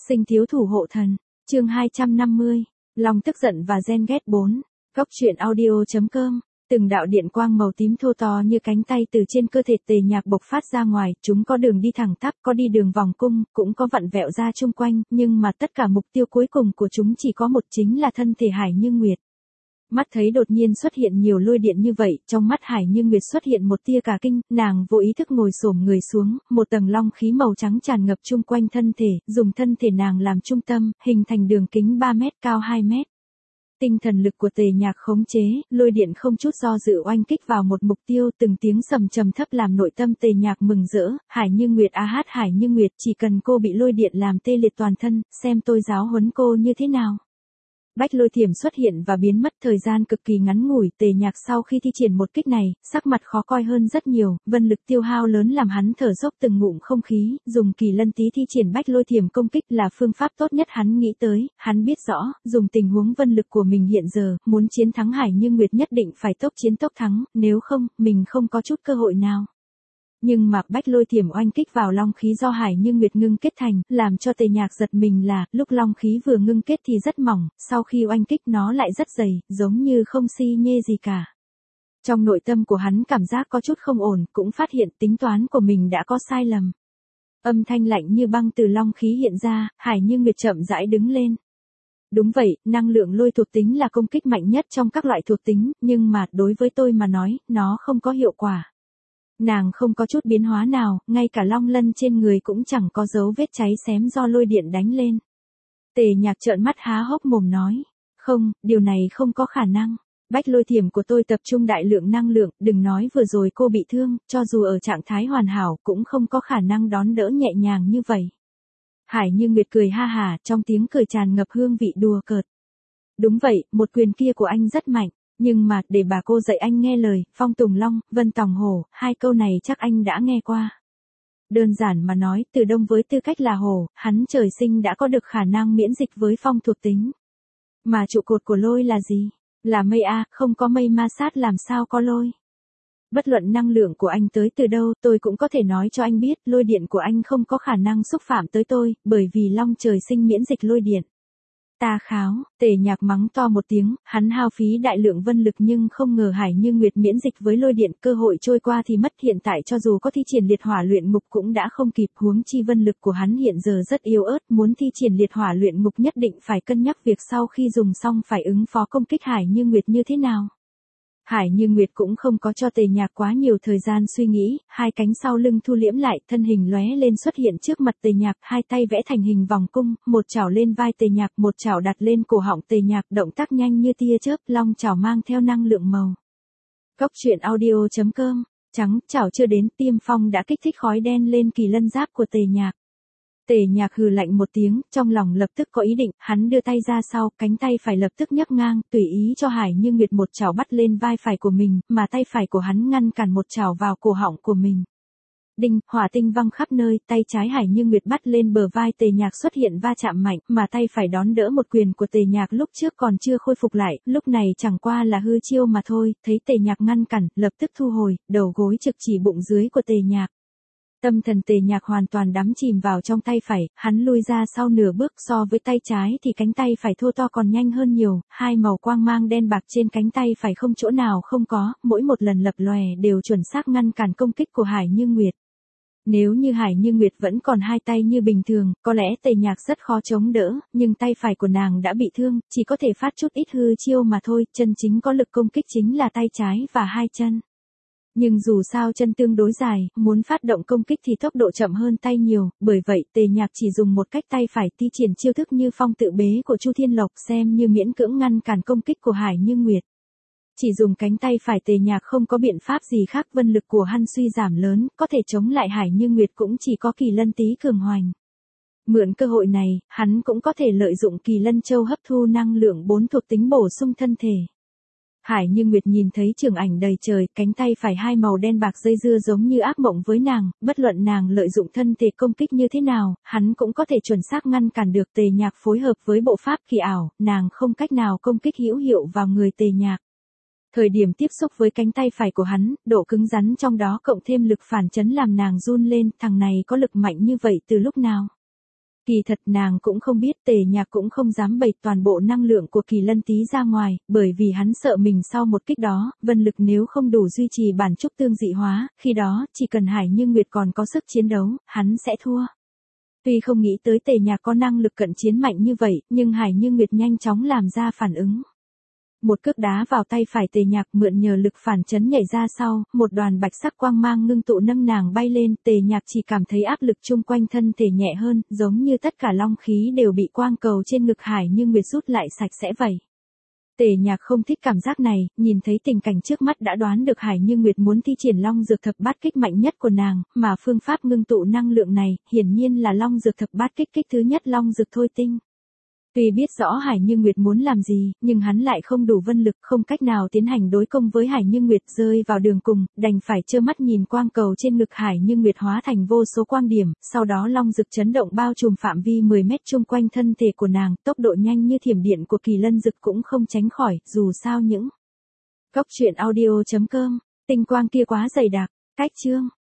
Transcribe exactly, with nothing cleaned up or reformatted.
Sinh thiếu thủ hộ thần, chương hai trăm năm mươi, lòng tức giận và ghen ghét bốn. Góc truyện audio.com. Từng đạo điện quang màu tím thô to như cánh tay từ trên cơ thể Tề Nhạc bộc phát ra ngoài, chúng có đường đi thẳng tắp, có đi đường vòng cung, cũng có vặn vẹo ra chung quanh, nhưng mà tất cả mục tiêu cuối cùng của chúng chỉ có một, chính là thân thể Hải Như Nguyệt. Mắt thấy đột nhiên xuất hiện nhiều lôi điện như vậy, trong mắt Hải Như Nguyệt xuất hiện một tia cả kinh, nàng vô ý thức ngồi xổm người xuống, một tầng long khí màu trắng tràn ngập chung quanh thân thể, dùng thân thể nàng làm trung tâm, hình thành đường kính ba mét cao hai mét. Tinh thần lực của Tề Nhạc khống chế, lôi điện không chút do dự oanh kích vào một mục tiêu, từng tiếng sầm trầm thấp làm nội tâm Tề Nhạc mừng rỡ. Hải Như Nguyệt a hát Hải Như Nguyệt, chỉ cần cô bị lôi điện làm tê liệt toàn thân, xem tôi giáo huấn cô như thế nào. Bách lôi thiểm xuất hiện và biến mất thời gian cực kỳ ngắn ngủi. Tề Nhạc sau khi thi triển một kích này, sắc mặt khó coi hơn rất nhiều, vân lực tiêu hao lớn làm hắn thở dốc từng ngụm không khí, dùng kỳ lân tí thi triển bách lôi thiểm công kích là phương pháp tốt nhất hắn nghĩ tới. Hắn biết rõ, dùng tình huống vân lực của mình hiện giờ, muốn chiến thắng Hải Như Nguyệt nhất định phải tốc chiến tốc thắng, nếu không, mình không có chút cơ hội nào. Nhưng mà bách lôi thiểm oanh kích vào long khí do Hải Như Nguyệt ngưng kết thành, làm cho Tề Nhạc giật mình là, lúc long khí vừa ngưng kết thì rất mỏng, sau khi oanh kích nó lại rất dày, giống như không xi nhê gì cả. Trong nội tâm của hắn cảm giác có chút không ổn, cũng phát hiện tính toán của mình đã có sai lầm. Âm thanh lạnh như băng từ long khí hiện ra, Hải Như Nguyệt chậm rãi đứng lên. Đúng vậy, năng lượng lôi thuộc tính là công kích mạnh nhất trong các loại thuộc tính, nhưng mà đối với tôi mà nói, nó không có hiệu quả. Nàng không có chút biến hóa nào, ngay cả long lân trên người cũng chẳng có dấu vết cháy xém do lôi điện đánh lên. Tề Nhạc trợn mắt há hốc mồm nói, không, điều này không có khả năng. Bách lôi thiểm của tôi tập trung đại lượng năng lượng, đừng nói vừa rồi cô bị thương, cho dù ở trạng thái hoàn hảo cũng không có khả năng đón đỡ nhẹ nhàng như vậy. Hải Như Nguyệt cười ha hà, trong tiếng cười tràn ngập hương vị đùa cợt. Đúng vậy, một quyền kia của anh rất mạnh. Nhưng mà, để bà cô dạy anh nghe lời, Phong Tùng Long, Vân Tòng Hổ, hai câu này chắc anh đã nghe qua. Đơn giản mà nói, Từ Đông với tư cách là hổ, hắn trời sinh đã có được khả năng miễn dịch với phong thuộc tính. Mà trụ cột của lôi là gì? Là mây a, không có mây ma sát làm sao có lôi. Bất luận năng lượng của anh tới từ đâu, tôi cũng có thể nói cho anh biết, lôi điện của anh không có khả năng xúc phạm tới tôi, bởi vì Long trời sinh miễn dịch lôi điện. Ta kháo, Tề Nhạc mắng to một tiếng, hắn hao phí đại lượng vân lực nhưng không ngờ Hải Như Nguyệt miễn dịch với lôi điện, cơ hội trôi qua thì mất, hiện tại cho dù có thi triển liệt hỏa luyện ngục cũng đã không kịp, huống chi vân lực của hắn hiện giờ rất yếu ớt, muốn thi triển liệt hỏa luyện ngục nhất định phải cân nhắc việc sau khi dùng xong phải ứng phó công kích Hải Như Nguyệt như thế nào. Hải Như Nguyệt cũng không có cho Tề Nhạc quá nhiều thời gian suy nghĩ, hai cánh sau lưng thu liễm lại, thân hình lóe lên xuất hiện trước mặt Tề Nhạc, hai tay vẽ thành hình vòng cung, một chảo lên vai Tề Nhạc, một chảo đặt lên cổ họng Tề Nhạc, động tác nhanh như tia chớp, long chảo mang theo năng lượng màu. Góc truyện audio.com, trắng, chảo chưa đến, tiêm phong đã kích thích khói đen lên kỳ lân giáp của Tề Nhạc. Tề Nhạc hừ lạnh một tiếng, trong lòng lập tức có ý định, hắn đưa tay ra sau, cánh tay phải lập tức nhấc ngang, tùy ý cho Hải Như Nguyệt một chảo bắt lên vai phải của mình, mà tay phải của hắn ngăn cản một chảo vào cổ họng của mình. Đinh, hỏa tinh văng khắp nơi, tay trái Hải Như Nguyệt bắt lên bờ vai Tề Nhạc xuất hiện va chạm mạnh, mà tay phải đón đỡ một quyền của Tề Nhạc lúc trước còn chưa khôi phục lại, lúc này chẳng qua là hư chiêu mà thôi, thấy Tề Nhạc ngăn cản, lập tức thu hồi, đầu gối trực chỉ bụng dưới của Tề Nhạc. Tâm thần Tề Nhạc hoàn toàn đắm chìm vào trong tay phải, hắn lui ra sau nửa bước, so với tay trái thì cánh tay phải thô to còn nhanh hơn nhiều, hai màu quang mang đen bạc trên cánh tay phải không chỗ nào không có, mỗi một lần lập lòe đều chuẩn xác ngăn cản công kích của Hải Như Nguyệt. Nếu như Hải Như Nguyệt vẫn còn hai tay như bình thường, có lẽ Tề Nhạc rất khó chống đỡ, nhưng tay phải của nàng đã bị thương, chỉ có thể phát chút ít hư chiêu mà thôi, chân chính có lực công kích chính là tay trái và hai chân. Nhưng dù sao chân tương đối dài, muốn phát động công kích thì tốc độ chậm hơn tay nhiều, bởi vậy Tề Nhạc chỉ dùng một cách tay phải thi triển chiêu thức như phong tự bế của Chu Thiên Lộc, xem như miễn cưỡng ngăn cản công kích của Hải Như Nguyệt. Chỉ dùng cánh tay phải Tề Nhạc không có biện pháp gì khác, vân lực của hắn suy giảm lớn, có thể chống lại Hải Như Nguyệt cũng chỉ có kỳ lân tí cường hoành. Mượn cơ hội này, hắn cũng có thể lợi dụng kỳ lân châu hấp thu năng lượng bốn thuộc tính bổ sung thân thể. Hải Như Nguyệt nhìn thấy trường ảnh đầy trời, cánh tay phải hai màu đen bạc dây dưa giống như ác mộng với nàng, bất luận nàng lợi dụng thân thể công kích như thế nào, hắn cũng có thể chuẩn xác ngăn cản được. Tề Nhạc phối hợp với bộ pháp kỳ ảo, nàng không cách nào công kích hữu hiệu vào người Tề Nhạc. Thời điểm tiếp xúc với cánh tay phải của hắn, độ cứng rắn trong đó cộng thêm lực phản chấn làm nàng run lên, thằng này có lực mạnh như vậy từ lúc nào? Kỳ thật nàng cũng không biết, Tề Nhạc cũng không dám bày toàn bộ năng lượng của Kỳ Lân Tý ra ngoài, bởi vì hắn sợ mình sau một kích đó, vân lực nếu không đủ duy trì bản trúc tương dị hóa, khi đó, chỉ cần Hải Như Nguyệt còn có sức chiến đấu, hắn sẽ thua. Tuy không nghĩ tới Tề Nhạc có năng lực cận chiến mạnh như vậy, nhưng Hải Như Nguyệt nhanh chóng làm ra phản ứng. Một cước đá vào tay phải Tề Nhạc, mượn nhờ lực phản chấn nhảy ra sau, một đoàn bạch sắc quang mang ngưng tụ nâng nàng bay lên, Tề Nhạc chỉ cảm thấy áp lực chung quanh thân thể nhẹ hơn, giống như tất cả long khí đều bị quang cầu trên ngực Hải Như Nguyệt rút lại sạch sẽ vậy. Tề Nhạc không thích cảm giác này, nhìn thấy tình cảnh trước mắt đã đoán được Hải Như Nguyệt muốn thi triển long dược thập bát kích mạnh nhất của nàng, mà phương pháp ngưng tụ năng lượng này, hiển nhiên là long dược thập bát kích kích thứ nhất long dược thôi tinh. Tuy biết rõ Hải Như Nguyệt muốn làm gì, nhưng hắn lại không đủ vân lực, không cách nào tiến hành đối công với Hải Như Nguyệt, rơi vào đường cùng, đành phải trơ mắt nhìn quang cầu trên ngực Hải Như Nguyệt hóa thành vô số quang điểm, sau đó long dực chấn động bao trùm phạm vi mười mét chung quanh thân thể của nàng, tốc độ nhanh như thiểm điện của Kỳ Lân dực cũng không tránh khỏi, dù sao những. Góc truyện audio chấm com, tinh quang kia quá dày đặc, cách chương.